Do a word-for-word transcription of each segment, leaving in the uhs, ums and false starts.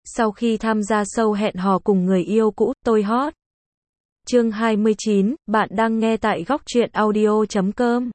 Sau khi tham gia show hẹn hò cùng người yêu cũ, tôi hot. Chương hai mươi chín, bạn đang nghe tại góc truyện audio chấm com.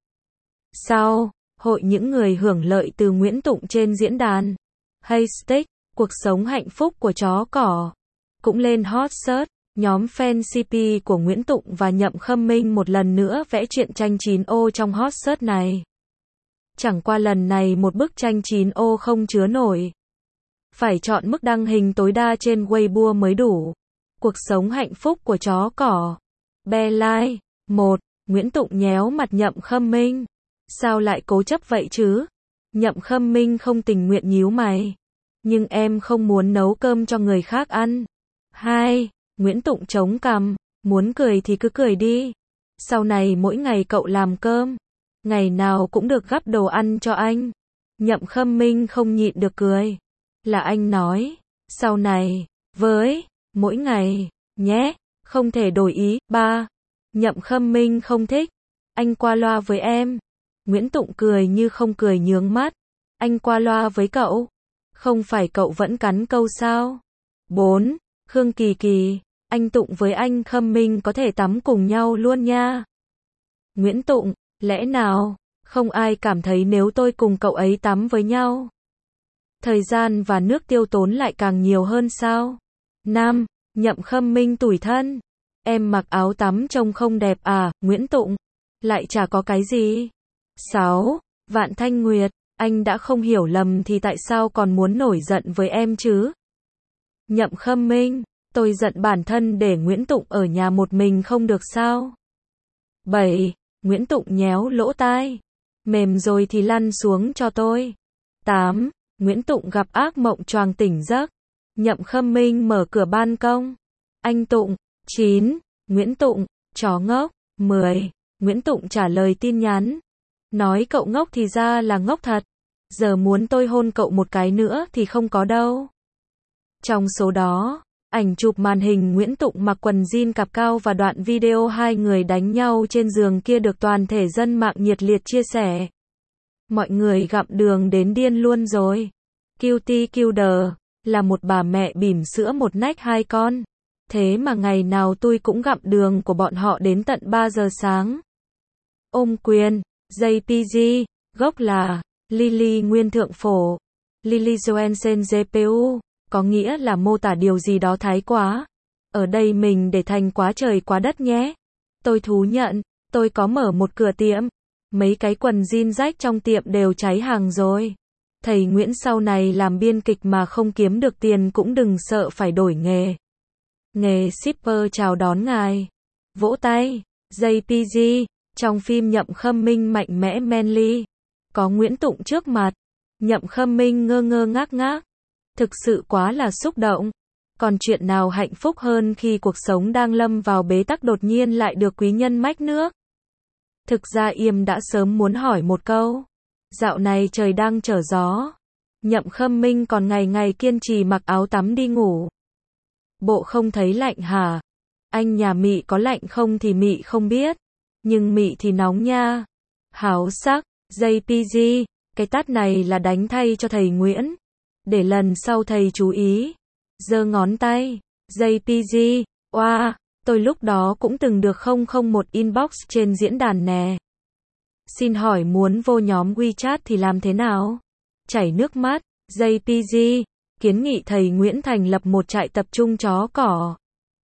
Sau, hội những người hưởng lợi từ Nguyễn Tụng trên diễn đàn Haystack, cuộc sống hạnh phúc của chó cỏ, cũng lên hot search. Nhóm fan xê pê của Nguyễn Tụng và Nhậm Khâm Minh một lần nữa vẽ truyện tranh chín ô trong hot search này. Chẳng qua lần này một bức tranh chín ô không chứa nổi. Phải chọn mức đăng hình tối đa trên Weibo mới đủ. Cuộc sống hạnh phúc của chó cỏ. Be like. một. Nguyễn Tụng nhéo mặt Nhậm Khâm Minh. Sao lại cố chấp vậy chứ? Nhậm Khâm Minh không tình nguyện nhíu mày. Nhưng em không muốn nấu cơm cho người khác ăn. hai. Nguyễn Tụng chống cằm. Muốn cười thì cứ cười đi. Sau này mỗi ngày cậu làm cơm. Ngày nào cũng được gắp đồ ăn cho anh. Nhậm Khâm Minh không nhịn được cười. Là anh nói. Sau này. Với. Mỗi ngày. Nhé. Không thể đổi ý. ba. Nhậm Khâm Minh không thích. Anh qua loa với em. Nguyễn Tụng cười như không cười nhướng mắt. Anh qua loa với cậu. Không phải cậu vẫn cắn câu sao? bốn. Khương Kỳ Kỳ. Anh Tụng với anh Khâm Minh có thể tắm cùng nhau luôn nha. Nguyễn Tụng. Lẽ nào? Không ai cảm thấy nếu tôi cùng cậu ấy tắm với nhau, thời gian và nước tiêu tốn lại càng nhiều hơn sao? năm. Nhậm Khâm Minh tủi thân. Em mặc áo tắm trông không đẹp à? Nguyễn Tụng. Lại chả có cái gì. sáu. Vạn Thanh Nguyệt. Anh đã không hiểu lầm thì tại sao còn muốn nổi giận với em chứ? Nhậm Khâm Minh. Tôi giận bản thân để Nguyễn Tụng ở nhà một mình không được sao? bảy. Nguyễn Tụng nhéo lỗ tai. Mềm rồi thì lăn xuống cho tôi. tám. Nguyễn Tụng gặp ác mộng choàng tỉnh giấc. Nhậm Khâm Minh mở cửa ban công. Anh Tụng. chín. Nguyễn Tụng. Chó ngốc. mười. Nguyễn Tụng trả lời tin nhắn. Nói cậu ngốc thì ra là ngốc thật. Giờ muốn tôi hôn cậu một cái nữa thì không có đâu. Trong số đó, ảnh chụp màn hình Nguyễn Tụng mặc quần jean cạp cao và đoạn video hai người đánh nhau trên giường kia được toàn thể dân mạng nhiệt liệt chia sẻ. Mọi người gặm đường đến điên luôn rồi. Cutie Killer là một bà mẹ bỉm sữa một nách hai con. Thế mà ngày nào tôi cũng gặm đường của bọn họ đến tận ba giờ sáng. Ôm quyền, jê pê giê, gốc là Lily Nguyên Thượng Phổ. Lily Johansen giê pê u, có nghĩa là mô tả điều gì đó thái quá. Ở đây mình để thành quá trời quá đất nhé. Tôi thú nhận, tôi có mở một cửa tiệm. Mấy cái quần jean rách trong tiệm đều cháy hàng rồi. Thầy Nguyễn sau này làm biên kịch mà không kiếm được tiền cũng đừng sợ phải đổi nghề. Nghề shipper chào đón ngài. Vỗ tay. jê pê giê, trong phim Nhậm Khâm Minh mạnh mẽ manly. Có Nguyễn Tụng trước mặt. Nhậm Khâm Minh ngơ ngơ ngác ngác. Thực sự quá là xúc động. Còn chuyện nào hạnh phúc hơn khi cuộc sống đang lâm vào bế tắc đột nhiên lại được quý nhân mách nước. Thực ra Yêm đã sớm muốn hỏi một câu. Dạo này trời đang trở gió. Nhậm Khâm Minh còn ngày ngày kiên trì mặc áo tắm đi ngủ. Bộ không thấy lạnh hả? Anh nhà Mị có lạnh không thì Mị không biết. Nhưng Mị thì nóng nha. Háo sắc. jê pê giê, cái tát này là đánh thay cho thầy Nguyễn. Để lần sau thầy chú ý. Giơ ngón tay. jê pê giê, oa, wow, tôi lúc đó cũng từng được không không một inbox trên diễn đàn nè. Xin hỏi muốn vô nhóm WeChat thì làm thế nào? Chảy nước mắt. jê pê giê, kiến nghị thầy Nguyễn thành lập một trại tập trung chó cỏ.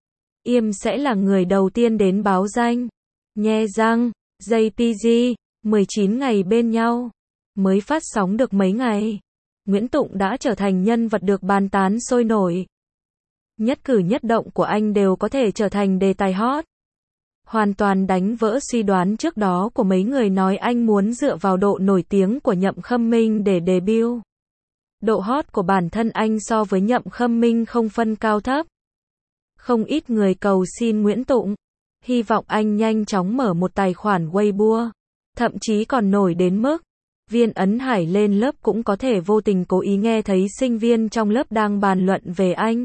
Yêm sẽ là người đầu tiên đến báo danh. Nhe răng. jê pê giê, mười chín ngày bên nhau. Mới phát sóng được mấy ngày. Nguyễn Tụng đã trở thành nhân vật được bàn tán sôi nổi. Nhất cử nhất động của anh đều có thể trở thành đề tài hot. Hoàn toàn đánh vỡ suy đoán trước đó của mấy người nói anh muốn dựa vào độ nổi tiếng của Nhậm Khâm Minh để debut. Độ hot của bản thân anh so với Nhậm Khâm Minh không phân cao thấp. Không ít người cầu xin Nguyễn Tụng. Hy vọng anh nhanh chóng mở một tài khoản Weibo. Thậm chí còn nổi đến mức Viên Ấn Hải lên lớp cũng có thể vô tình cố ý nghe thấy sinh viên trong lớp đang bàn luận về anh.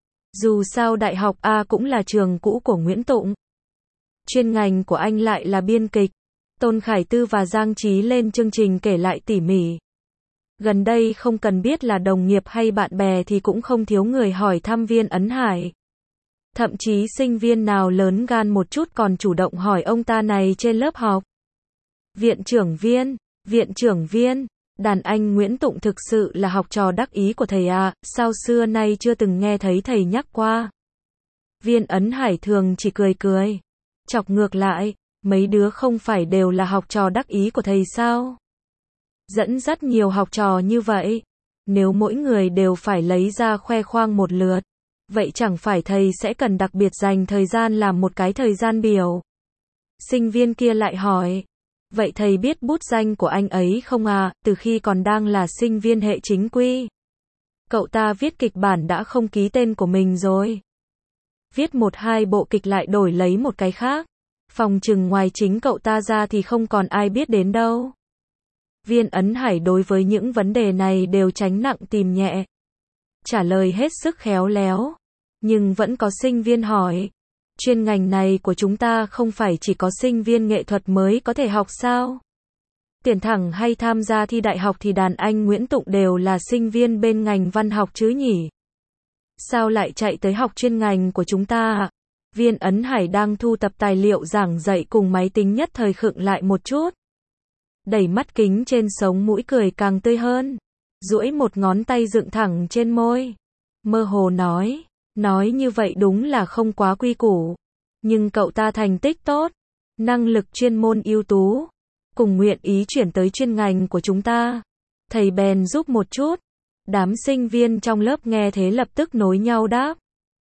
Dù sao Đại học A cũng là trường cũ của Nguyễn Tụng. Chuyên ngành của anh lại là biên kịch. Tôn Khải Tư và Giang Trí lên chương trình kể lại tỉ mỉ. Gần đây không cần biết là đồng nghiệp hay bạn bè thì cũng không thiếu người hỏi thăm Viên Ấn Hải. Thậm chí sinh viên nào lớn gan một chút còn chủ động hỏi ông ta này trên lớp học. Viện trưởng Viên, viện trưởng Viên, đàn anh Nguyễn Tụng thực sự là học trò đắc ý của thầy à, sao xưa nay chưa từng nghe thấy thầy nhắc qua. Viên Ấn Hải thường chỉ cười cười. Chọc ngược lại, mấy đứa không phải đều là học trò đắc ý của thầy sao? Dẫn dắt nhiều học trò như vậy, nếu mỗi người đều phải lấy ra khoe khoang một lượt, vậy chẳng phải thầy sẽ cần đặc biệt dành thời gian làm một cái thời gian biểu. Sinh viên kia lại hỏi, vậy thầy biết bút danh của anh ấy không à, từ khi còn đang là sinh viên hệ chính quy. Cậu ta viết kịch bản đã không ký tên của mình rồi. Viết một hai bộ kịch lại đổi lấy một cái khác. Phòng chừng ngoài chính cậu ta ra thì không còn ai biết đến đâu. Viên Ấn Hải đối với những vấn đề này đều tránh nặng tìm nhẹ. Trả lời hết sức khéo léo. Nhưng vẫn có sinh viên hỏi. Chuyên ngành này của chúng ta không phải chỉ có sinh viên nghệ thuật mới có thể học sao? Tuyển thẳng hay tham gia thi đại học thì đàn anh Nguyễn Tụng đều là sinh viên bên ngành văn học chứ nhỉ? Sao lại chạy tới học chuyên ngành của chúng ta ạ? Viên Ấn Hải đang thu tập tài liệu giảng dạy cùng máy tính nhất thời khựng lại một chút. Đẩy mắt kính trên sống mũi cười càng tươi hơn. Duỗi một ngón tay dựng thẳng trên môi. Mơ hồ nói, nói như vậy đúng là không quá quy củ. Nhưng cậu ta thành tích tốt, năng lực chuyên môn ưu tú, cùng nguyện ý chuyển tới chuyên ngành của chúng ta. Thầy bèn giúp một chút. Đám sinh viên trong lớp nghe thế lập tức nối nhau đáp.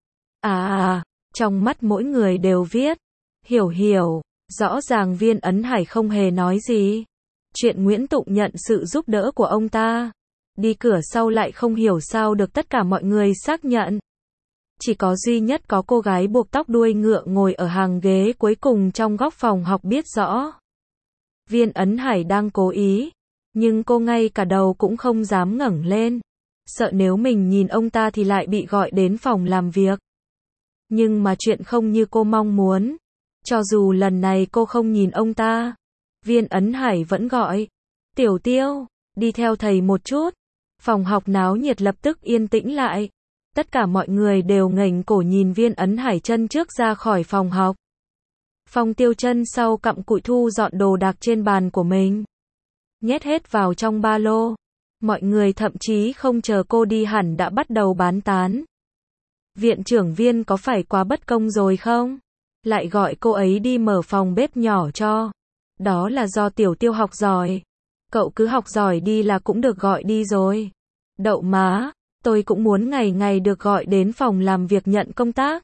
À à, trong mắt mỗi người đều viết. Hiểu hiểu, rõ ràng Viên Ấn Hải không hề nói gì. Chuyện Nguyễn Tụng nhận sự giúp đỡ của ông ta. Đi cửa sau lại không hiểu sao được tất cả mọi người xác nhận. Chỉ có duy nhất có cô gái buộc tóc đuôi ngựa ngồi ở hàng ghế cuối cùng trong góc phòng học biết rõ. Viên Ấn Hải đang cố ý. Nhưng cô ngay cả đầu cũng không dám ngẩng lên. Sợ nếu mình nhìn ông ta thì lại bị gọi đến phòng làm việc. Nhưng mà chuyện không như cô mong muốn. Cho dù lần này cô không nhìn ông ta, Viên Ấn Hải vẫn gọi. Tiểu Tiêu, đi theo thầy một chút. Phòng học náo nhiệt lập tức yên tĩnh lại. Tất cả mọi người đều ngẩng cổ nhìn Viên Ấn Hải chân trước ra khỏi phòng học. Phong Tiêu chân sau cặm cụi thu dọn đồ đạc trên bàn của mình. Nhét hết vào trong ba lô. Mọi người thậm chí không chờ cô đi hẳn đã bắt đầu bán tán. Viện trưởng Viên có phải quá bất công rồi không? Lại gọi cô ấy đi mở phòng bếp nhỏ cho. Đó là do Tiểu Tiêu học giỏi. Cậu cứ học giỏi đi là cũng được gọi đi rồi. Đậu má, tôi cũng muốn ngày ngày được gọi đến phòng làm việc nhận công tác.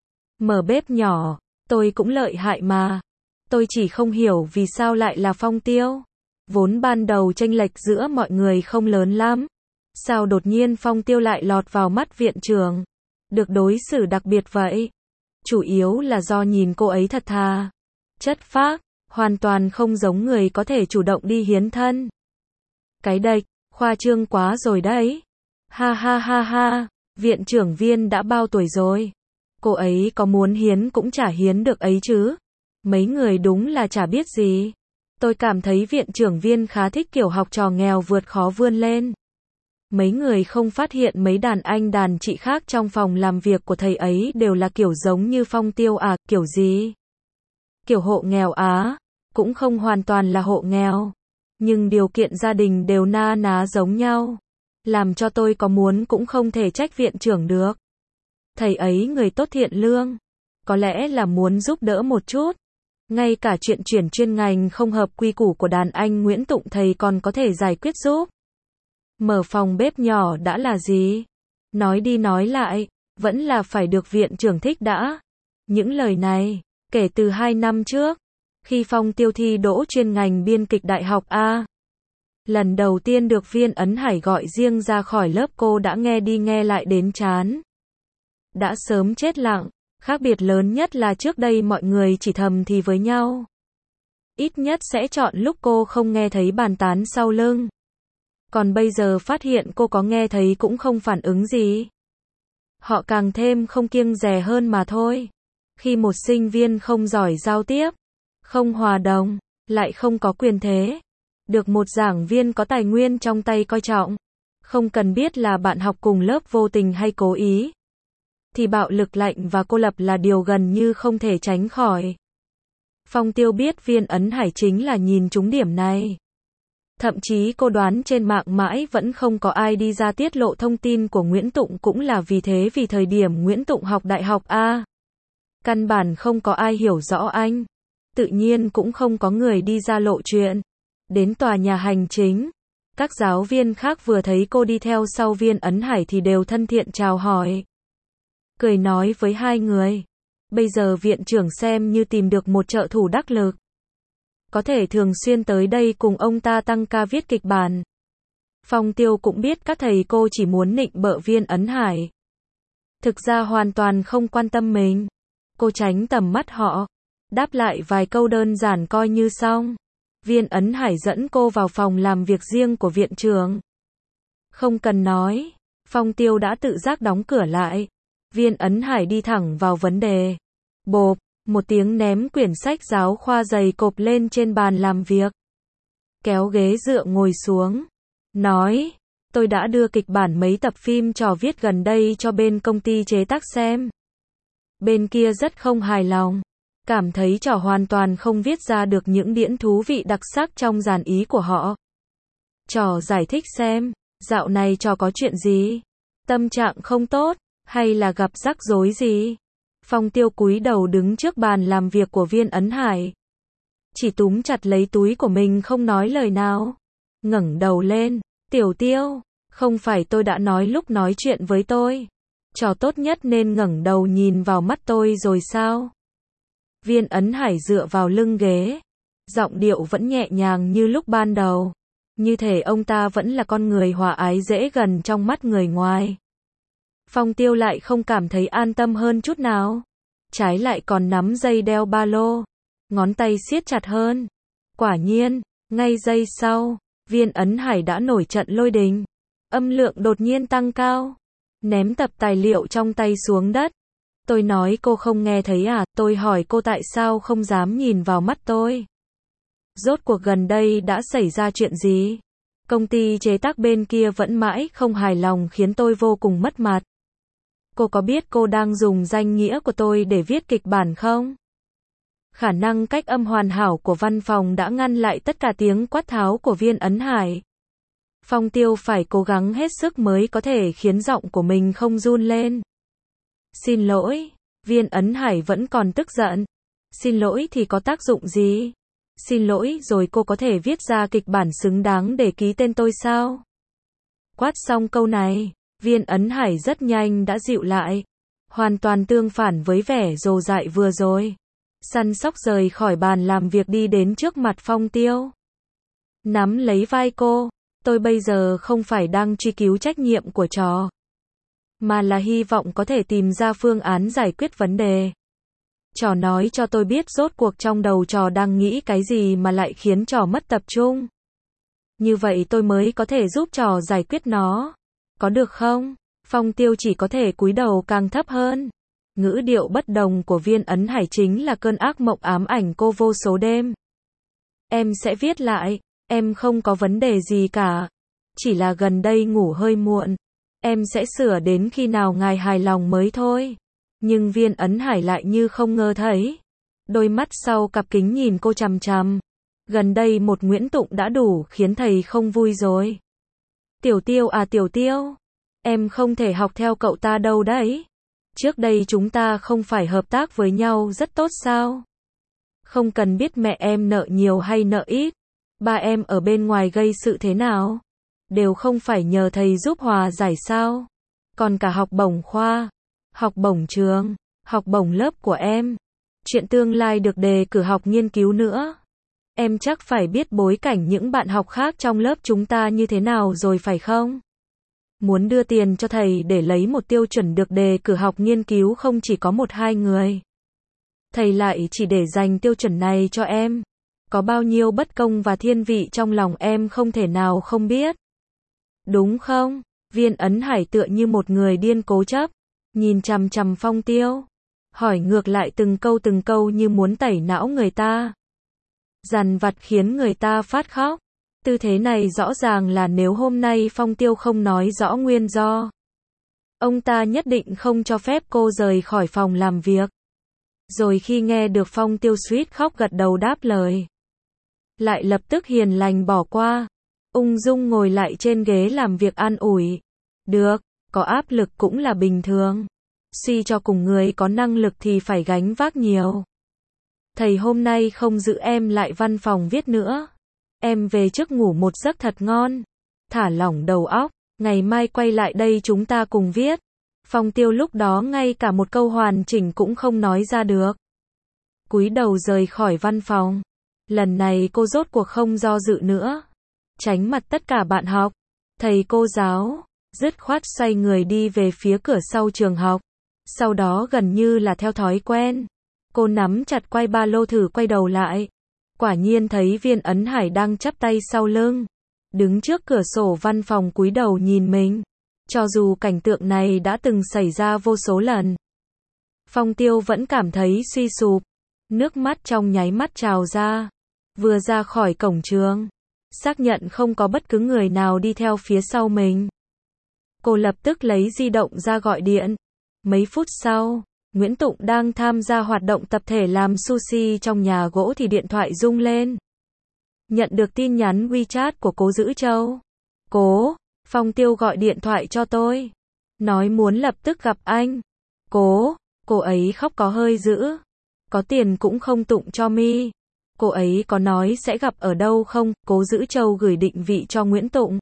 Mở bếp nhỏ, tôi cũng lợi hại mà. Tôi chỉ không hiểu vì sao lại là Phong Tiêu. Vốn ban đầu chênh lệch giữa mọi người không lớn lắm. Sao đột nhiên Phong Tiêu lại lọt vào mắt viện trưởng? Được đối xử đặc biệt vậy? Chủ yếu là do nhìn cô ấy thật thà. Chất phác, hoàn toàn không giống người có thể chủ động đi hiến thân. Cái đệch, khoa trương quá rồi đấy. Ha ha ha ha, viện trưởng Viên đã bao tuổi rồi? Cô ấy có muốn hiến cũng chả hiến được ấy chứ. Mấy người đúng là chả biết gì. Tôi cảm thấy viện trưởng Viên khá thích kiểu học trò nghèo vượt khó vươn lên. Mấy người không phát hiện mấy đàn anh đàn chị khác trong phòng làm việc của thầy ấy đều là kiểu giống như Phong Tiêu à, kiểu gì? Kiểu hộ nghèo á, cũng không hoàn toàn là hộ nghèo. Nhưng điều kiện gia đình đều na ná giống nhau. Làm cho tôi có muốn cũng không thể trách viện trưởng được. Thầy ấy người tốt thiện lương. Có lẽ là muốn giúp đỡ một chút. Ngay cả chuyện chuyển chuyên ngành không hợp quy củ của đàn anh Nguyễn Tụng thầy còn có thể giải quyết giúp. Mở phòng bếp nhỏ đã là gì? Nói đi nói lại, vẫn là phải được viện trưởng thích đã. Những lời này, kể từ hai năm trước, khi Phong Tiêu thi đỗ chuyên ngành biên kịch đại học A. Lần đầu tiên được Viên Ấn Hải gọi riêng ra khỏi lớp cô đã nghe đi nghe lại đến chán. Đã sớm chết lặng. Khác biệt lớn nhất là trước đây mọi người chỉ thầm thì với nhau. Ít nhất sẽ chọn lúc cô không nghe thấy bàn tán sau lưng. Còn bây giờ phát hiện cô có nghe thấy cũng không phản ứng gì. Họ càng thêm không kiêng dè hơn mà thôi. Khi một sinh viên không giỏi giao tiếp, không hòa đồng, lại không có quyền thế, được một giảng viên có tài nguyên trong tay coi trọng. Không cần biết là bạn học cùng lớp vô tình hay cố ý, thì bạo lực lạnh và cô lập là điều gần như không thể tránh khỏi. Phong Tiêu biết Viên Ấn Hải chính là nhìn trúng điểm này. Thậm chí cô đoán trên mạng mãi vẫn không có ai đi ra tiết lộ thông tin của Nguyễn Tụng, cũng là vì thế vì thời điểm Nguyễn Tụng học đại học A, căn bản không có ai hiểu rõ anh. Tự nhiên cũng không có người đi ra lộ chuyện. Đến tòa nhà hành chính, các giáo viên khác vừa thấy cô đi theo sau Viên Ấn Hải thì đều thân thiện chào hỏi, cười nói với hai người. Bây giờ viện trưởng xem như tìm được một trợ thủ đắc lực, có thể thường xuyên tới đây cùng ông ta tăng ca viết kịch bản. Phong Tiêu cũng biết các thầy cô chỉ muốn nịnh bợ Viên Ấn Hải, thực ra hoàn toàn không quan tâm mình. Cô tránh tầm mắt họ, đáp lại vài câu đơn giản coi như xong. Viên Ấn Hải dẫn cô vào phòng làm việc riêng của viện trưởng. Không cần nói, Phong Tiêu đã tự giác đóng cửa lại. Viên Ấn Hải đi thẳng vào vấn đề. Bộp, một tiếng ném quyển sách giáo khoa dày cộp lên trên bàn làm việc. Kéo ghế dựa ngồi xuống. Nói, tôi đã đưa kịch bản mấy tập phim trò viết gần đây cho bên công ty chế tác xem. Bên kia rất không hài lòng. Cảm thấy trò hoàn toàn không viết ra được những điểm thú vị đặc sắc trong dàn ý của họ. Trò giải thích xem, dạo này trò có chuyện gì? Tâm trạng không tốt, hay là gặp rắc rối gì? Phong Tiêu cúi đầu đứng trước bàn làm việc của Viên Ấn Hải, chỉ túm chặt lấy túi của mình không nói lời nào. Ngẩng đầu lên, Tiểu Tiêu, không phải tôi đã nói lúc nói chuyện với tôi, trò tốt nhất nên ngẩng đầu nhìn vào mắt tôi rồi sao? Viên Ấn Hải dựa vào lưng ghế, giọng điệu vẫn nhẹ nhàng như lúc ban đầu, như thể ông ta vẫn là con người hòa ái dễ gần trong mắt người ngoài. Phong Tiêu lại không cảm thấy an tâm hơn chút nào, trái lại còn nắm dây đeo ba lô, ngón tay siết chặt hơn. Quả nhiên, ngay giây sau, Viên Ấn Hải đã nổi trận lôi đình, âm lượng đột nhiên tăng cao, ném tập tài liệu trong tay xuống đất. Tôi nói cô không nghe thấy à? Tôi hỏi cô tại sao không dám nhìn vào mắt tôi? Rốt cuộc gần đây đã xảy ra chuyện gì? Công ty chế tác bên kia vẫn mãi không hài lòng khiến tôi vô cùng mất mặt. Cô có biết cô đang dùng danh nghĩa của tôi để viết kịch bản không? Khả năng cách âm hoàn hảo của văn phòng đã ngăn lại tất cả tiếng quát tháo của Viên Ấn Hải. Phong Tiêu phải cố gắng hết sức mới có thể khiến giọng của mình không run lên. Xin lỗi, Viên Ấn Hải vẫn còn tức giận. Xin lỗi thì có tác dụng gì? Xin lỗi rồi cô có thể viết ra kịch bản xứng đáng để ký tên tôi sao? Quát xong câu này, Viên Ấn Hải rất nhanh đã dịu lại, hoàn toàn tương phản với vẻ rồ dại vừa rồi. Săn sóc rời khỏi bàn làm việc đi đến trước mặt Phong Tiêu, nắm lấy vai cô. Tôi bây giờ không phải đang truy cứu trách nhiệm của trò, mà là hy vọng có thể tìm ra phương án giải quyết vấn đề. Trò nói cho tôi biết rốt cuộc trong đầu trò đang nghĩ cái gì mà lại khiến trò mất tập trung. Như vậy tôi mới có thể giúp trò giải quyết nó. Có được không? Phong Tiêu chỉ có thể cúi đầu càng thấp hơn. Ngữ điệu bất đồng của Viên Ấn Hải chính là cơn ác mộng ám ảnh cô vô số đêm. Em sẽ viết lại, em không có vấn đề gì cả. Chỉ là gần đây ngủ hơi muộn. Em sẽ sửa đến khi nào ngài hài lòng mới thôi. Nhưng Viên Ấn Hải lại như không ngờ thấy. Đôi mắt sau cặp kính nhìn cô chằm chằm. Gần đây một Nguyễn Tụng đã đủ khiến thầy không vui rồi. Tiểu Tiêu à Tiểu Tiêu, em không thể học theo cậu ta đâu đấy. Trước đây chúng ta không phải hợp tác với nhau rất tốt sao? Không cần biết mẹ em nợ nhiều hay nợ ít, ba em ở bên ngoài gây sự thế nào, đều không phải nhờ thầy giúp hòa giải sao? Còn cả học bổng khoa, học bổng trường, học bổng lớp của em, chuyện tương lai được đề cử học nghiên cứu nữa. Em chắc phải biết bối cảnh những bạn học khác trong lớp chúng ta như thế nào rồi phải không? Muốn đưa tiền cho thầy để lấy một tiêu chuẩn được đề cử học nghiên cứu không chỉ có một hai người. Thầy lại chỉ để dành tiêu chuẩn này cho em. Có bao nhiêu bất công và thiên vị trong lòng em không thể nào không biết. Đúng không? Viên Ấn Hải tựa như một người điên cố chấp, nhìn chằm chằm Phong Tiêu, hỏi ngược lại từng câu từng câu như muốn tẩy não người ta. Dằn vặt khiến người ta phát khóc. Tư thế này rõ ràng là nếu hôm nay Phong Tiêu không nói rõ nguyên do, ông ta nhất định không cho phép cô rời khỏi phòng làm việc. Rồi khi nghe được Phong Tiêu suýt khóc gật đầu đáp lời, lại lập tức hiền lành bỏ qua, ung dung ngồi lại trên ghế làm việc an ủi. Được, có áp lực cũng là bình thường. Suy cho cùng người có năng lực thì phải gánh vác nhiều. Thầy hôm nay không giữ em lại văn phòng viết nữa. Em về trước ngủ một giấc thật ngon. Thả lỏng đầu óc, ngày mai quay lại đây chúng ta cùng viết. Phong Tiêu lúc đó ngay cả một câu hoàn chỉnh cũng không nói ra được. Cúi đầu rời khỏi văn phòng. Lần này cô rốt cuộc không do dự nữa. Tránh mặt tất cả bạn học, thầy cô giáo, dứt khoát xoay người đi về phía cửa sau trường học. Sau đó gần như là theo thói quen, cô nắm chặt quai ba lô thử quay đầu lại. Quả nhiên thấy Viên Ấn Hải đang chắp tay sau lưng, đứng trước cửa sổ văn phòng cúi đầu nhìn mình. Cho dù cảnh tượng này đã từng xảy ra vô số lần, Phong Tiêu vẫn cảm thấy suy sụp, nước mắt trong nháy mắt trào ra. Vừa ra khỏi cổng trường, xác nhận không có bất cứ người nào đi theo phía sau mình, cô lập tức lấy di động ra gọi điện. Mấy phút sau, Nguyễn Tụng đang tham gia hoạt động tập thể làm sushi trong nhà gỗ thì điện thoại rung lên. Nhận được tin nhắn WeChat của Cố Dữ Châu. Cố, Phong Tiêu gọi điện thoại cho tôi, nói muốn lập tức gặp anh. Cố, cô ấy khóc có hơi dữ. Có tiền cũng không tụng cho mi. Cô ấy có nói sẽ gặp ở đâu không? Cố Dữ Châu gửi định vị cho Nguyễn Tụng.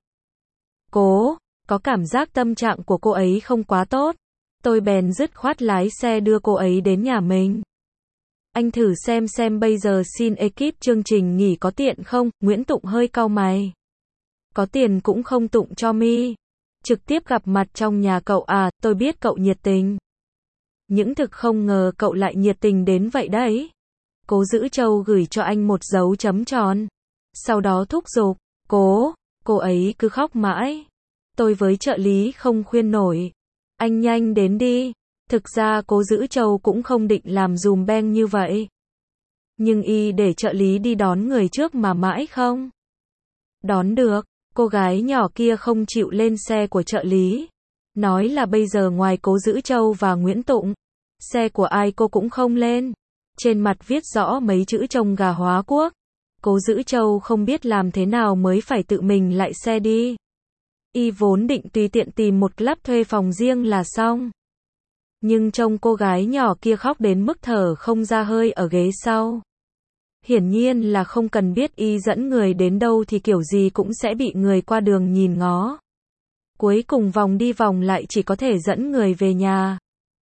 Cố, có cảm giác tâm trạng của cô ấy không quá tốt. Tôi bèn dứt khoát lái xe đưa cô ấy đến nhà mình. Anh thử xem xem bây giờ xin ekip chương trình nghỉ có tiện không? Nguyễn Tụng hơi cau mày. Có tiền cũng không tụng cho mi. Trực tiếp gặp mặt trong nhà cậu à, tôi biết cậu nhiệt tình. Những thực không ngờ cậu lại nhiệt tình đến vậy đấy. Cố Dữ Châu gửi cho anh một dấu chấm tròn. Sau đó thúc giục. Cố, cô ấy cứ khóc mãi. Tôi với trợ lý không khuyên nổi. Anh nhanh đến đi. Thực ra Cố Dữ Châu cũng không định làm dùm beng như vậy. Nhưng y để trợ lý đi đón người trước mà mãi không đón được. Cô gái nhỏ kia không chịu lên xe của trợ lý. Nói là bây giờ ngoài Cố Dữ Châu và Nguyễn Tụng, xe của ai cô cũng không lên. Trên mặt viết rõ mấy chữ trông gà hóa quốc. Cố Dữ Châu không biết làm thế nào mới phải tự mình lại xe đi. Y vốn định tùy tiện tìm một club thuê phòng riêng là xong. Nhưng trông cô gái nhỏ kia khóc đến mức thở không ra hơi ở ghế sau. Hiển nhiên là không cần biết y dẫn người đến đâu thì kiểu gì cũng sẽ bị người qua đường nhìn ngó. Cuối cùng vòng đi vòng lại chỉ có thể dẫn người về nhà.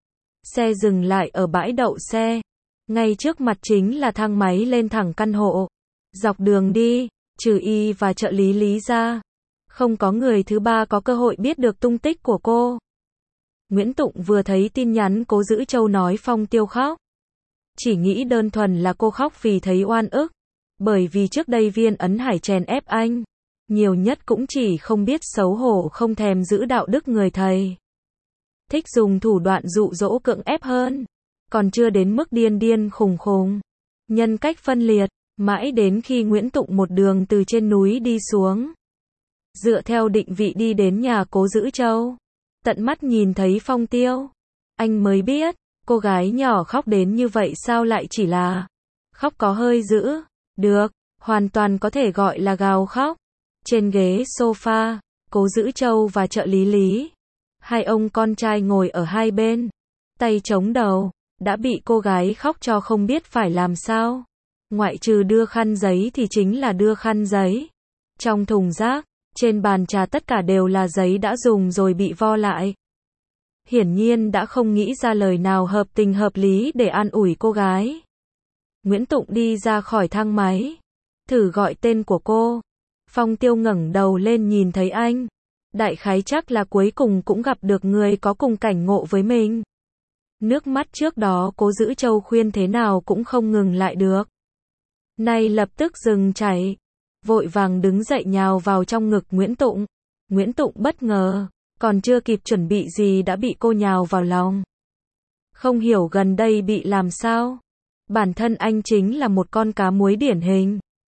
Xe dừng lại ở bãi đậu xe. Ngay trước mặt chính là thang máy lên thẳng căn hộ. Dọc đường đi, trừ y và trợ lý Lý ra, không có người thứ ba có cơ hội biết được tung tích của cô. Nguyễn Tụng vừa thấy tin nhắn Cố Dữ Châu nói Phong Tiêu khóc. Chỉ nghĩ đơn thuần là cô khóc vì thấy oan ức. Bởi vì trước đây Viên Ấn Hải chèn ép anh. Nhiều nhất cũng chỉ không biết xấu hổ không thèm giữ đạo đức người thầy. Thích dùng thủ đoạn dụ dỗ cưỡng ép hơn. Còn chưa đến mức điên điên khùng khùng. Nhân cách phân liệt. Mãi đến khi Nguyễn Tụng một đường từ trên núi đi xuống. Dựa theo định vị đi đến nhà Cố Dữ Châu. Tận mắt nhìn thấy Phong Tiêu. Anh mới biết, cô gái nhỏ khóc đến như vậy sao lại chỉ là khóc có hơi dữ. Được, hoàn toàn có thể gọi là gào khóc. Trên ghế sofa, Cố Dữ Châu và trợ lý Lý. Hai ông con trai ngồi ở hai bên. Tay chống đầu, đã bị cô gái khóc cho không biết phải làm sao. Ngoại trừ đưa khăn giấy thì chính là đưa khăn giấy. Trong thùng rác, trên bàn trà tất cả đều là giấy đã dùng rồi bị vo lại. Hiển nhiên đã không nghĩ ra lời nào hợp tình hợp lý để an ủi cô gái. Nguyễn Tụng đi ra khỏi thang máy. Thử gọi tên của cô. Phong Tiêu ngẩng đầu lên nhìn thấy anh. Đại khái chắc là cuối cùng cũng gặp được người có cùng cảnh ngộ với mình. Nước mắt trước đó Cố Dữ Châu khuyên thế nào cũng không ngừng lại được. Nay lập tức dừng chảy. Vội vàng đứng dậy nhào vào trong ngực Nguyễn Tụng. Nguyễn Tụng bất ngờ, còn chưa kịp chuẩn bị gì đã bị cô nhào vào lòng. Không hiểu gần đây bị làm sao. Bản thân anh chính là một con cá muối điển hình.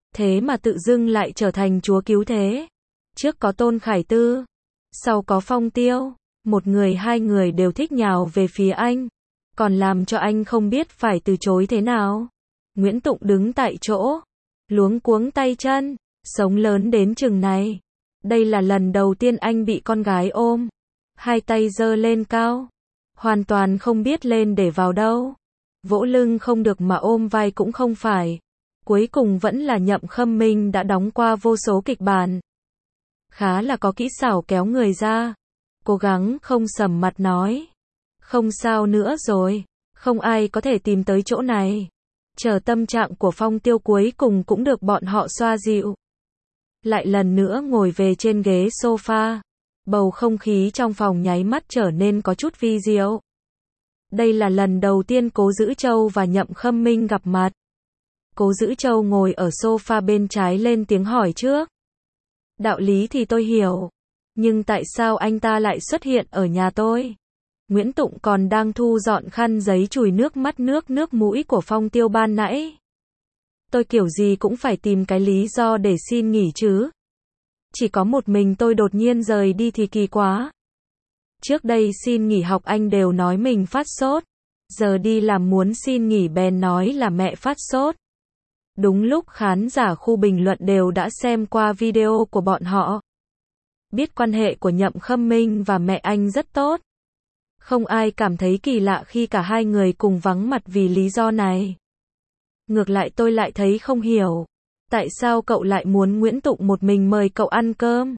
Thế mà tự dưng lại trở thành chúa cứu thế. Trước có Tôn Khải Tư, sau có Phong Tiêu, một người hai người đều thích nhào về phía anh, còn làm cho anh không biết phải từ chối thế nào. Nguyễn Tụng đứng tại chỗ, luống cuống tay chân, sống lớn đến chừng này. Đây là lần đầu tiên anh bị con gái ôm, hai tay giơ lên cao, hoàn toàn không biết lên để vào đâu. Vỗ lưng không được mà ôm vai cũng không phải. Cuối cùng vẫn là Nhậm Khâm Minh đã đóng qua vô số kịch bản. Khá là có kỹ xảo kéo người ra. Cố gắng không sầm mặt nói. Không sao nữa rồi. Không ai có thể tìm tới chỗ này. Chờ tâm trạng của Phong Tiêu cuối cùng cũng được bọn họ xoa dịu. Lại lần nữa ngồi về trên ghế sofa. Bầu không khí trong phòng nháy mắt trở nên có chút vi diệu. Đây là lần đầu tiên Cố Dữ Châu và Nhậm Khâm Minh gặp mặt. Cố Dữ Châu ngồi ở sofa bên trái lên tiếng hỏi trước. Đạo lý thì tôi hiểu. Nhưng tại sao anh ta lại xuất hiện ở nhà tôi? Nguyễn Tụng còn đang thu dọn khăn giấy chùi nước mắt nước nước mũi của Phong Tiêu ban nãy. Tôi kiểu gì cũng phải tìm cái lý do để xin nghỉ chứ. Chỉ có một mình tôi đột nhiên rời đi thì kỳ quá. Trước đây xin nghỉ học anh đều nói mình phát sốt. Giờ đi làm muốn xin nghỉ bèn nói là mẹ phát sốt. Đúng lúc khán giả khu bình luận đều đã xem qua video của bọn họ. Biết quan hệ của Nhậm Khâm Minh và mẹ anh rất tốt. Không ai cảm thấy kỳ lạ khi cả hai người cùng vắng mặt vì lý do này. Ngược lại tôi lại thấy không hiểu. Tại sao cậu lại muốn Nguyễn Tụng một mình mời cậu ăn cơm?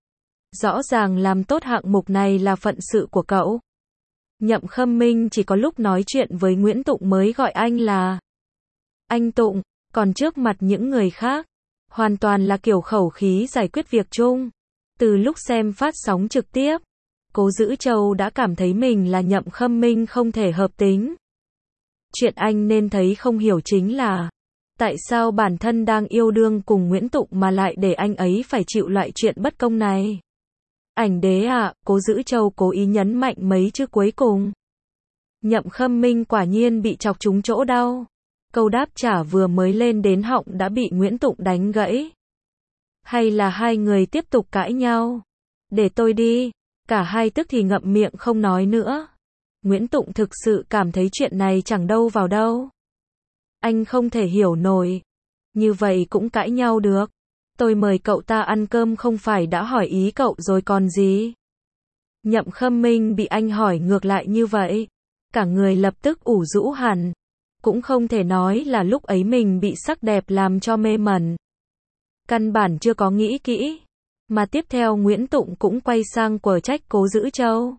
Rõ ràng làm tốt hạng mục này là phận sự của cậu. Nhậm Khâm Minh chỉ có lúc nói chuyện với Nguyễn Tụng mới gọi anh là anh Tụng, còn trước mặt những người khác, hoàn toàn là kiểu khẩu khí giải quyết việc chung. Từ lúc xem phát sóng trực tiếp, Cố Dữ Châu đã cảm thấy mình là Nhậm Khâm Minh không thể hợp tính. Chuyện anh nên thấy không hiểu chính là tại sao bản thân đang yêu đương cùng Nguyễn Tụng mà lại để anh ấy phải chịu loại chuyện bất công này. Ảnh đế à, Cố Dữ Châu cố ý nhấn mạnh mấy chữ cuối cùng. Nhậm Khâm Minh quả nhiên bị chọc trúng chỗ đau. Câu đáp trả vừa mới lên đến họng đã bị Nguyễn Tụng đánh gãy. Hay là hai người tiếp tục cãi nhau? Để tôi đi. Cả hai tức thì ngậm miệng không nói nữa. Nguyễn Tụng thực sự cảm thấy chuyện này chẳng đâu vào đâu. Anh không thể hiểu nổi. Như vậy cũng cãi nhau được. Tôi mời cậu ta ăn cơm không phải đã hỏi ý cậu rồi còn gì? Nhậm Khâm Minh bị anh hỏi ngược lại như vậy. Cả người lập tức ủ rũ hẳn. Cũng không thể nói là lúc ấy mình bị sắc đẹp làm cho mê mẩn. Căn bản chưa có nghĩ kỹ. Mà tiếp theo Nguyễn Tụng cũng quay sang quở trách Cố Dữ Châu.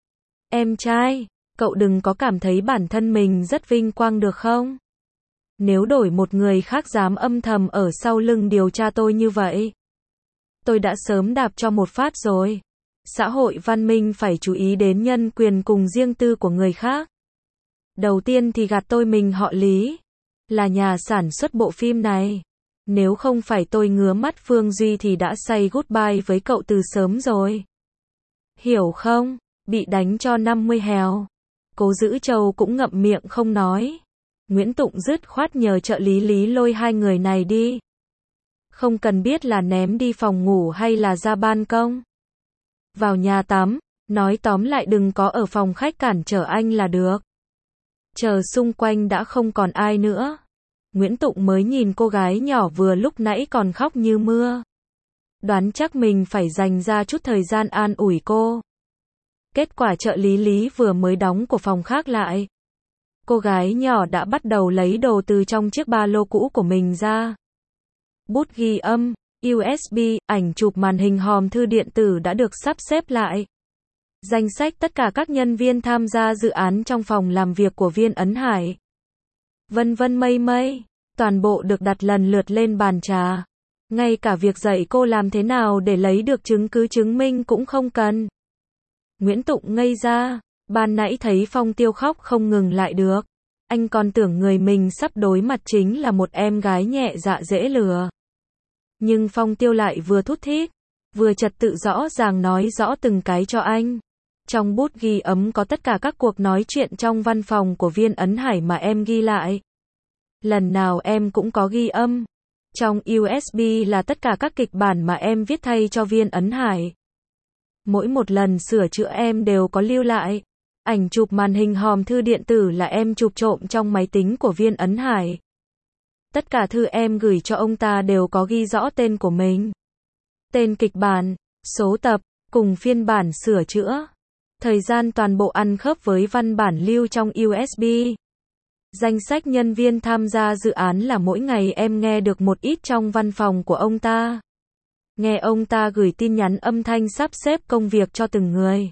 Em trai, cậu đừng có cảm thấy bản thân mình rất vinh quang được không? Nếu đổi một người khác dám âm thầm ở sau lưng điều tra tôi như vậy, tôi đã sớm đạp cho một phát rồi. Xã hội văn minh phải chú ý đến nhân quyền cùng riêng tư của người khác. Đầu tiên thì gạt tôi mình họ Lý, là nhà sản xuất bộ phim này. Nếu không phải tôi ngứa mắt Phương Duy thì đã say goodbye với cậu từ sớm rồi. Hiểu không? Bị đánh cho năm mươi hèo. Cố Dữ Châu cũng ngậm miệng không nói. Nguyễn Tụng dứt khoát nhờ trợ lý Lý lôi hai người này đi. Không cần biết là ném đi phòng ngủ hay là ra ban công. Vào nhà tắm, nói tóm lại đừng có ở phòng khách cản trở anh là được. Chờ xung quanh đã không còn ai nữa. Nguyễn Tụng mới nhìn cô gái nhỏ vừa lúc nãy còn khóc như mưa. Đoán chắc mình phải dành ra chút thời gian an ủi cô. Kết quả trợ lý Lý vừa mới đóng của phòng khác lại. Cô gái nhỏ đã bắt đầu lấy đồ từ trong chiếc ba lô cũ của mình ra. Bút ghi âm, u ét bê, ảnh chụp màn hình hòm thư điện tử đã được sắp xếp lại. Danh sách tất cả các nhân viên tham gia dự án trong phòng làm việc của Viên Ấn Hải. Vân vân mây mây, toàn bộ được đặt lần lượt lên bàn trà. Ngay cả việc dạy cô làm thế nào để lấy được chứng cứ chứng minh cũng không cần. Nguyễn Tụng ngây ra, ban nãy thấy Phong Tiêu khóc không ngừng lại được. Anh còn tưởng người mình sắp đối mặt chính là một em gái nhẹ dạ dễ lừa. Nhưng Phong Tiêu lại vừa thút thít, vừa trật tự rõ ràng nói rõ từng cái cho anh. Trong bút ghi ấm có tất cả các cuộc nói chuyện trong văn phòng của Viên Ấn Hải mà em ghi lại. Lần nào em cũng có ghi âm. Trong u ét bê là tất cả các kịch bản mà em viết thay cho Viên Ấn Hải. Mỗi một lần sửa chữa em đều có lưu lại. Ảnh chụp màn hình hòm thư điện tử là em chụp trộm trong máy tính của Viên Ấn Hải. Tất cả thư em gửi cho ông ta đều có ghi rõ tên của mình. Tên kịch bản, số tập, cùng phiên bản sửa chữa. Thời gian toàn bộ ăn khớp với văn bản lưu trong u ét bê. Danh sách nhân viên tham gia dự án là mỗi ngày em nghe được một ít trong văn phòng của ông ta. Nghe ông ta gửi tin nhắn âm thanh sắp xếp công việc cho từng người.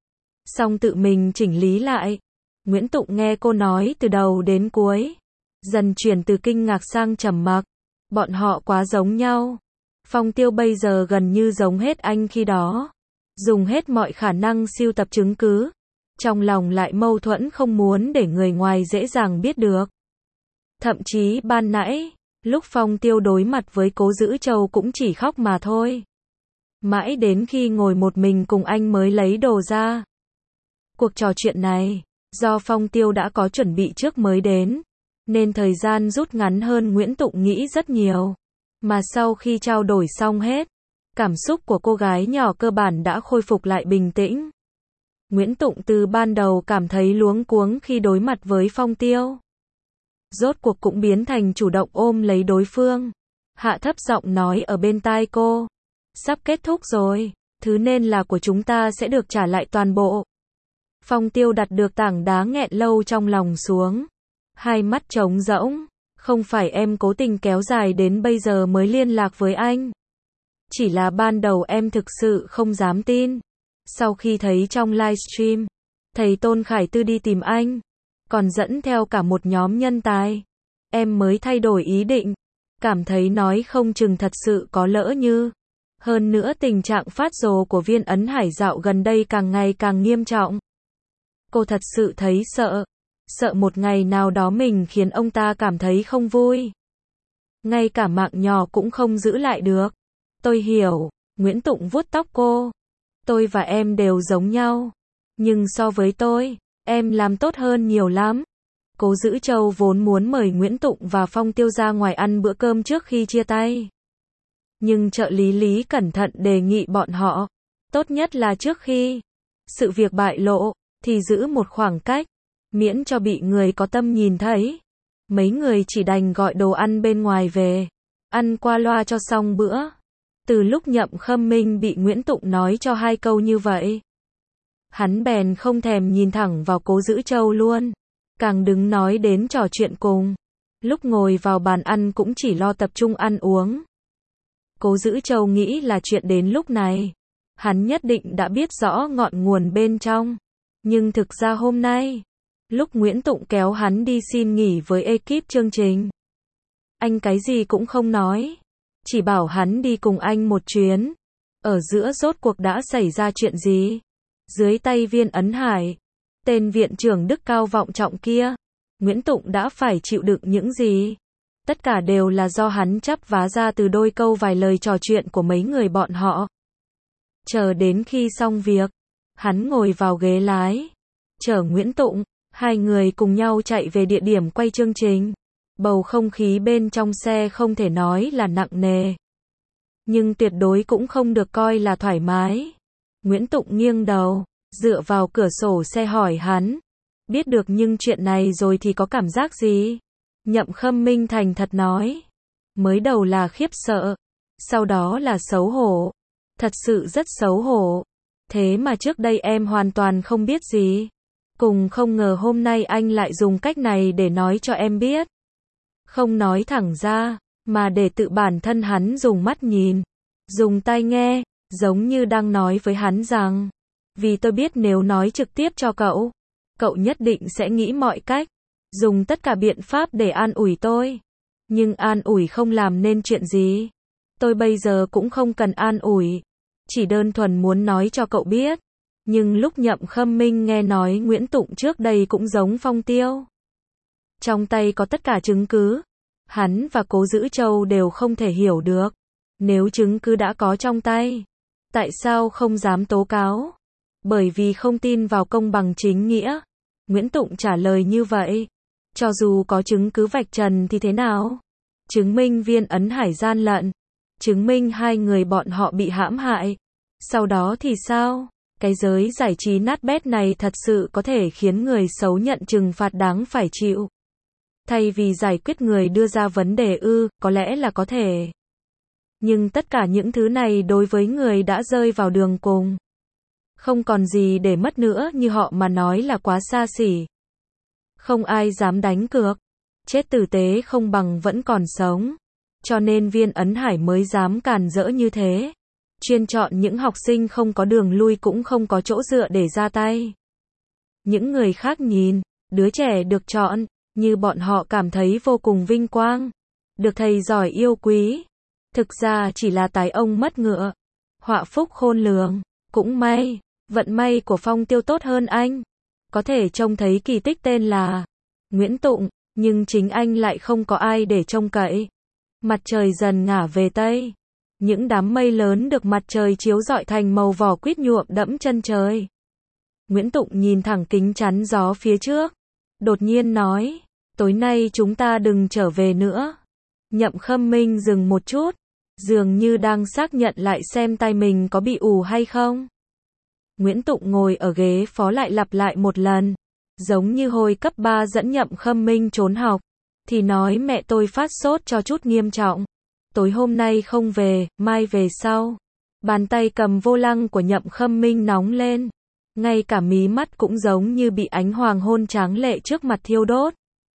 Xong tự mình chỉnh lý lại. Nguyễn Tụng nghe cô nói từ đầu đến cuối. Dần chuyển từ kinh ngạc sang trầm mặc. Bọn họ quá giống nhau. Phong Tiêu bây giờ gần như giống hết anh khi đó. Dùng hết mọi khả năng sưu tập chứng cứ. Trong lòng lại mâu thuẫn không muốn để người ngoài dễ dàng biết được. Thậm chí ban nãy, lúc Phong Tiêu đối mặt với Cố Dữ Châu cũng chỉ khóc mà thôi. Mãi đến khi ngồi một mình cùng anh mới lấy đồ ra. Cuộc trò chuyện này, do Phong Tiêu đã có chuẩn bị trước mới đến, nên thời gian rút ngắn hơn Nguyễn Tụng nghĩ rất nhiều. Mà sau khi trao đổi xong hết, cảm xúc của cô gái nhỏ cơ bản đã khôi phục lại bình tĩnh. Nguyễn Tụng từ ban đầu cảm thấy luống cuống khi đối mặt với Phong Tiêu. Rốt cuộc cũng biến thành chủ động ôm lấy đối phương. Hạ thấp giọng nói ở bên tai cô. Sắp kết thúc rồi, thứ nên là của chúng ta sẽ được trả lại toàn bộ. Phong Tiêu đặt được tảng đá nghẹn lâu trong lòng xuống. Hai mắt trống rỗng. Không phải em cố tình kéo dài đến bây giờ mới liên lạc với anh. Chỉ là ban đầu em thực sự không dám tin. Sau khi thấy trong livestream, thầy Tôn Khải Tư đi tìm anh, còn dẫn theo cả một nhóm nhân tài, em mới thay đổi ý định, cảm thấy nói không chừng thật sự có lỡ như. Hơn nữa tình trạng phát rồ của Viên Ấn Hải dạo gần đây càng ngày càng nghiêm trọng. Cô thật sự thấy sợ, sợ một ngày nào đó mình khiến ông ta cảm thấy không vui. Ngay cả mạng nhỏ cũng không giữ lại được. Tôi hiểu, Nguyễn Tụng vuốt tóc cô. Tôi và em đều giống nhau. Nhưng so với tôi, em làm tốt hơn nhiều lắm. Cố Dữ Châu vốn muốn mời Nguyễn Tụng và Phong Tiêu ra ngoài ăn bữa cơm trước khi chia tay. Nhưng trợ lý Lý cẩn thận đề nghị bọn họ, tốt nhất là trước khi sự việc bại lộ, thì giữ một khoảng cách, miễn cho bị người có tâm nhìn thấy. Mấy người chỉ đành gọi đồ ăn bên ngoài về, ăn qua loa cho xong bữa. Từ lúc Nhậm Khâm Minh bị Nguyễn Tụng nói cho hai câu như vậy, hắn bèn không thèm nhìn thẳng vào Cố Dữ Châu luôn, càng đừng nói đến trò chuyện cùng. Lúc ngồi vào bàn ăn cũng chỉ lo tập trung ăn uống. Cố Dữ Châu nghĩ là chuyện đến lúc này, hắn nhất định đã biết rõ ngọn nguồn bên trong. Nhưng thực ra hôm nay, lúc Nguyễn Tụng kéo hắn đi xin nghỉ với ekip chương trình, anh cái gì cũng không nói, chỉ bảo hắn đi cùng anh một chuyến. Ở giữa rốt cuộc đã xảy ra chuyện gì? Dưới tay Viên Ấn Hải, tên viện trưởng đức cao vọng trọng kia, Nguyễn Tụng đã phải chịu đựng những gì? Tất cả đều là do hắn chắp vá ra từ đôi câu vài lời trò chuyện của mấy người bọn họ. Chờ đến khi xong việc, hắn ngồi vào ghế lái, chở Nguyễn Tụng, hai người cùng nhau chạy về địa điểm quay chương trình. Bầu không khí bên trong xe không thể nói là nặng nề, nhưng tuyệt đối cũng không được coi là thoải mái. Nguyễn Tụng nghiêng đầu, dựa vào cửa sổ xe hỏi hắn, biết được nhưng chuyện này rồi thì có cảm giác gì? Nhậm Khâm Minh thành thật nói, mới đầu là khiếp sợ, sau đó là xấu hổ, thật sự rất xấu hổ. Thế mà trước đây em hoàn toàn không biết gì. Cùng không ngờ hôm nay anh lại dùng cách này để nói cho em biết. Không nói thẳng ra, mà để tự bản thân hắn dùng mắt nhìn, dùng tai nghe, giống như đang nói với hắn rằng, vì tôi biết nếu nói trực tiếp cho cậu, cậu nhất định sẽ nghĩ mọi cách, dùng tất cả biện pháp để an ủi tôi. Nhưng an ủi không làm nên chuyện gì. Tôi bây giờ cũng không cần an ủi, chỉ đơn thuần muốn nói cho cậu biết. Nhưng lúc Nhậm Khâm Minh nghe nói Nguyễn Tụng trước đây cũng giống Phong Tiêu, trong tay có tất cả chứng cứ, hắn và Cố Dữ Châu đều không thể hiểu được. Nếu chứng cứ đã có trong tay, tại sao không dám tố cáo? Bởi vì không tin vào công bằng chính nghĩa. Nguyễn Tụng trả lời như vậy. Cho dù có chứng cứ vạch trần thì thế nào? chứng minh Viên Ấn Hải gian lận, chứng minh hai người bọn họ bị hãm hại. Sau đó thì sao? Cái giới giải trí nát bét này thật sự có thể khiến người xấu nhận trừng phạt đáng phải chịu. Thay vì giải quyết người đưa ra vấn đề ư, có lẽ là có thể. Nhưng tất cả những thứ này đối với người đã rơi vào đường cùng. Không còn gì để mất nữa như họ mà nói là quá xa xỉ. Không ai dám đánh cược. Chết tử tế không bằng vẫn còn sống. Cho nên Viên Ấn Hải mới dám càn rỡ như thế. Chuyên chọn những học sinh không có đường lui cũng không có chỗ dựa để ra tay. Những người khác nhìn, đứa trẻ được chọn, như bọn họ cảm thấy vô cùng vinh quang. Được thầy giỏi yêu quý. Thực ra chỉ là tài ông mất ngựa. Họa phúc khôn lường. Cũng may, vận may của Phong Tiêu tốt hơn anh. Có thể trông thấy kỳ tích tên là Nguyễn Tụng, nhưng chính anh lại không có ai để trông cậy. Mặt trời dần ngả về Tây. Những đám mây lớn được mặt trời chiếu rọi thành màu vỏ quýt nhuộm đẫm chân trời. Nguyễn Tụng nhìn thẳng kính chắn gió phía trước. Đột nhiên nói, tối nay chúng ta đừng trở về nữa. Nhậm Khâm Minh dừng một chút, dường như đang xác nhận lại xem tai mình có bị ù hay không. Nguyễn Tụng ngồi ở ghế phó lại lặp lại một lần, giống như hồi cấp ba dẫn Nhậm Khâm Minh trốn học, thì nói mẹ tôi phát sốt cho chút nghiêm trọng. Tối hôm nay không về, mai về sau. Bàn tay cầm vô lăng của Nhậm Khâm Minh nóng lên. Ngay cả mí mắt cũng giống như bị ánh hoàng hôn tráng lệ trước mặt thiêu đốt.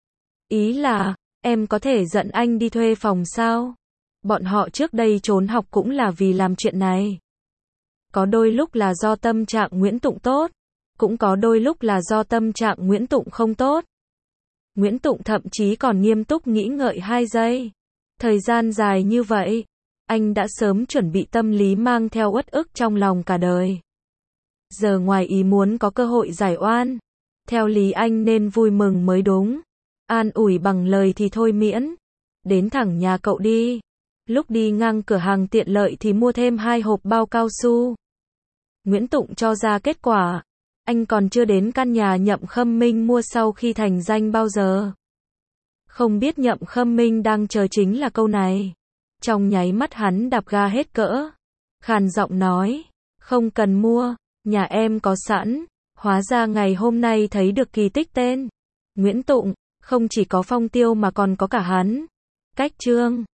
Ý là, em có thể dẫn anh đi thuê phòng sao? Bọn họ trước đây trốn học cũng là vì làm chuyện này. Có đôi lúc là do tâm trạng Nguyễn Tụng tốt, cũng có đôi lúc là do tâm trạng Nguyễn Tụng không tốt. Nguyễn Tụng thậm chí còn nghiêm túc nghĩ ngợi hai giây. Thời gian dài như vậy, anh đã sớm chuẩn bị tâm lý mang theo uất ức trong lòng cả đời. Giờ ngoài ý muốn có cơ hội giải oan, theo lý anh nên vui mừng mới đúng. An ủi bằng lời thì thôi miễn. Đến thẳng nhà cậu đi. Lúc đi ngang cửa hàng tiện lợi thì mua thêm hai hộp bao cao su. Nguyễn Tụng cho ra kết quả. Anh còn chưa đến căn nhà Nhậm Khâm Minh mua sau khi thành danh bao giờ. Không biết Nhậm Khâm Minh đang chờ chính là câu này. Trong nháy mắt hắn đạp ga hết cỡ. Khàn giọng nói, không cần mua, nhà em có sẵn. Hóa ra ngày hôm nay thấy được kỳ tích tên Nguyễn Tụng, không chỉ có Phong Tiêu mà còn có cả hắn. Cách chương